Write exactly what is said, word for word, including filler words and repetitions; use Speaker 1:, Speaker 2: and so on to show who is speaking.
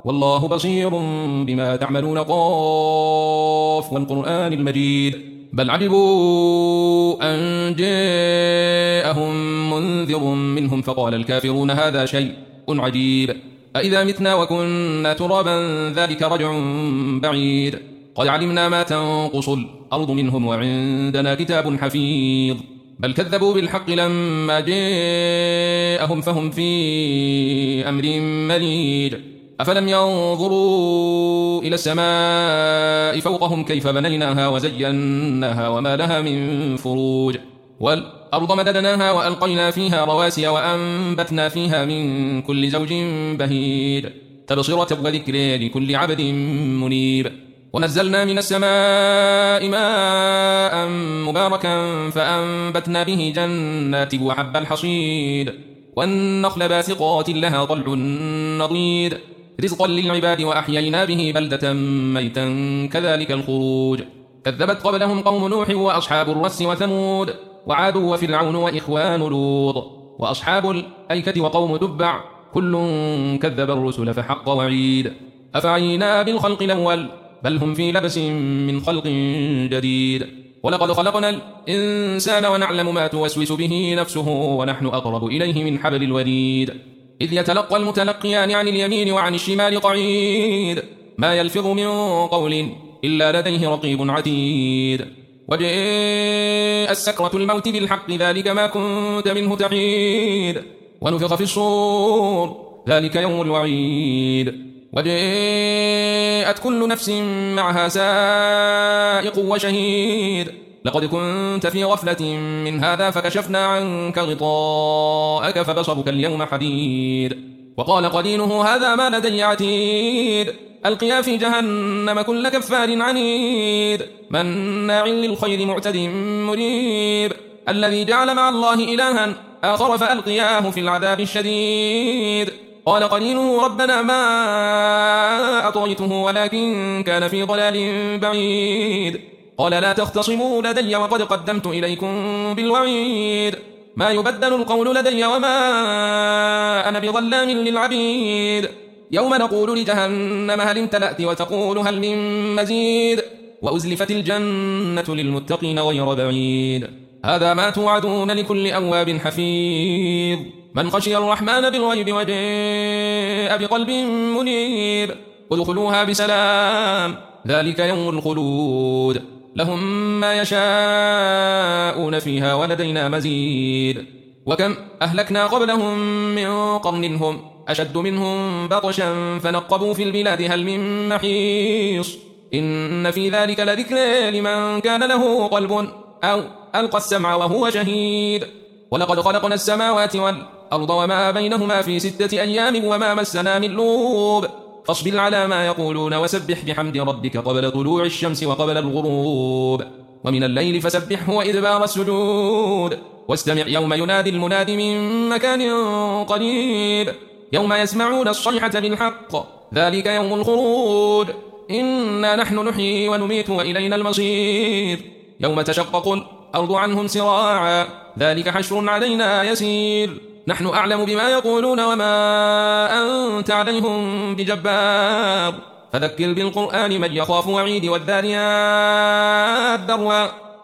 Speaker 1: والله بصير بما تعملون. قاف والقرآن المجيد. بل عجبوا أن جاءهم منذر منهم فقال الكافرون هذا شيء عجيب أإذا متنا وكنا ترابا ذلك رجع بعيد. قد علمنا ما تنقص الأرض منهم وعندنا كتاب حفيظ. بل كذبوا بالحق لما جاءهم فهم في أمر مريج. أفلم ينظروا إلى السماء فوقهم كيف بنيناها وزيناها وما لها من فروج. والأرض مددناها وألقينا فيها رواسي وأنبتنا فيها من كل زوج بهيج تبصرة وذكر لكل عبد منيب. ونزلنا من السماء ماء مباركا فأنبتنا به جنات وحب الحصيد والنخل باسقات لها طلع نضيد رزقا للعباد وأحيينا به بلدة ميتا كذلك الخروج. كذبت قبلهم قوم نوح وأصحاب الرس وثمود وعاد وفرعون وإخوان لوط وأصحاب الأيكة وقوم تبع كل كذب الرسل فحق وعيد. أفعينا بالخلق الأول بل هم في لبس من خلق جديد. ولقد خلقنا الإنسان ونعلم ما توسوس به نفسه ونحن أقرب إليه من حبل الوريد. إذ يتلقى المتلقيان عن اليمين وعن الشمال قعيد ما يلفظ من قول إلا لديه رقيب عتيد. وجاءت سكرة الموت بالحق ذلك ما كنت منه تحيد. ونفخ في الصور ذلك يوم الوعيد. وجاءت كل نفس معها سائق وشهيد. لقد كنت في غفلة من هذا فكشفنا عنك غطاءك فبصرك اليوم حديد. وقال قرينه هذا ما لدي عتيد. ألقيا في جهنم كل كفار عنيد مناع للخير معتد مريب. الذي جعل مع الله إلها آخر فألقياه في العذاب الشديد. قال قرينه ربنا ما أطغيته ولكن كان في ضلال بعيد. قال لا تختصموا لدي وقد قدمت إليكم بالوعيد. ما يبدل القول لدي وما أنا بظلام للعبيد. يوم نقول لجهنم هل امتلأت وتقول هل من مزيد. وأزلفت الجنة للمتقين غير بعيد. هذا ما توعدون لكل أواب حفيظ من خشي الرحمن بالغيب وجاء بقلب منيب. ادخلوها بسلام ذلك يوم الخلود. لهم ما يشاءون فيها ولدينا مزيد. وكم أهلكنا قبلهم من قرن هم أشد منهم بطشا فنقبوا في البلاد هل من محيص. إن في ذلك لذكرى لمن كان له قلب أو ألقى السمع وهو شهيد. ولقد خلقنا السماوات والأرض وما بينهما في ستة أيام وما مسنا من لوب. فاصبر على ما يقولون وسبح بحمد ربك قبل طلوع الشمس وقبل الغروب ومن الليل فسبحه وإدبار السجود. واستمع يوم ينادي المناد من مكان قريب يوم يسمعون الصيحة بالحق ذلك يوم الخروج. إنا نحن نحيي ونميت وإلينا المصير. يوم تشقق الأرض عنهم سراعا ذلك حشر علينا يسير. نحن أعلم بما يقولون وما أنت عليهم بجبار. فذكر بالقرآن من يخاف وعيد والذاريات ذروا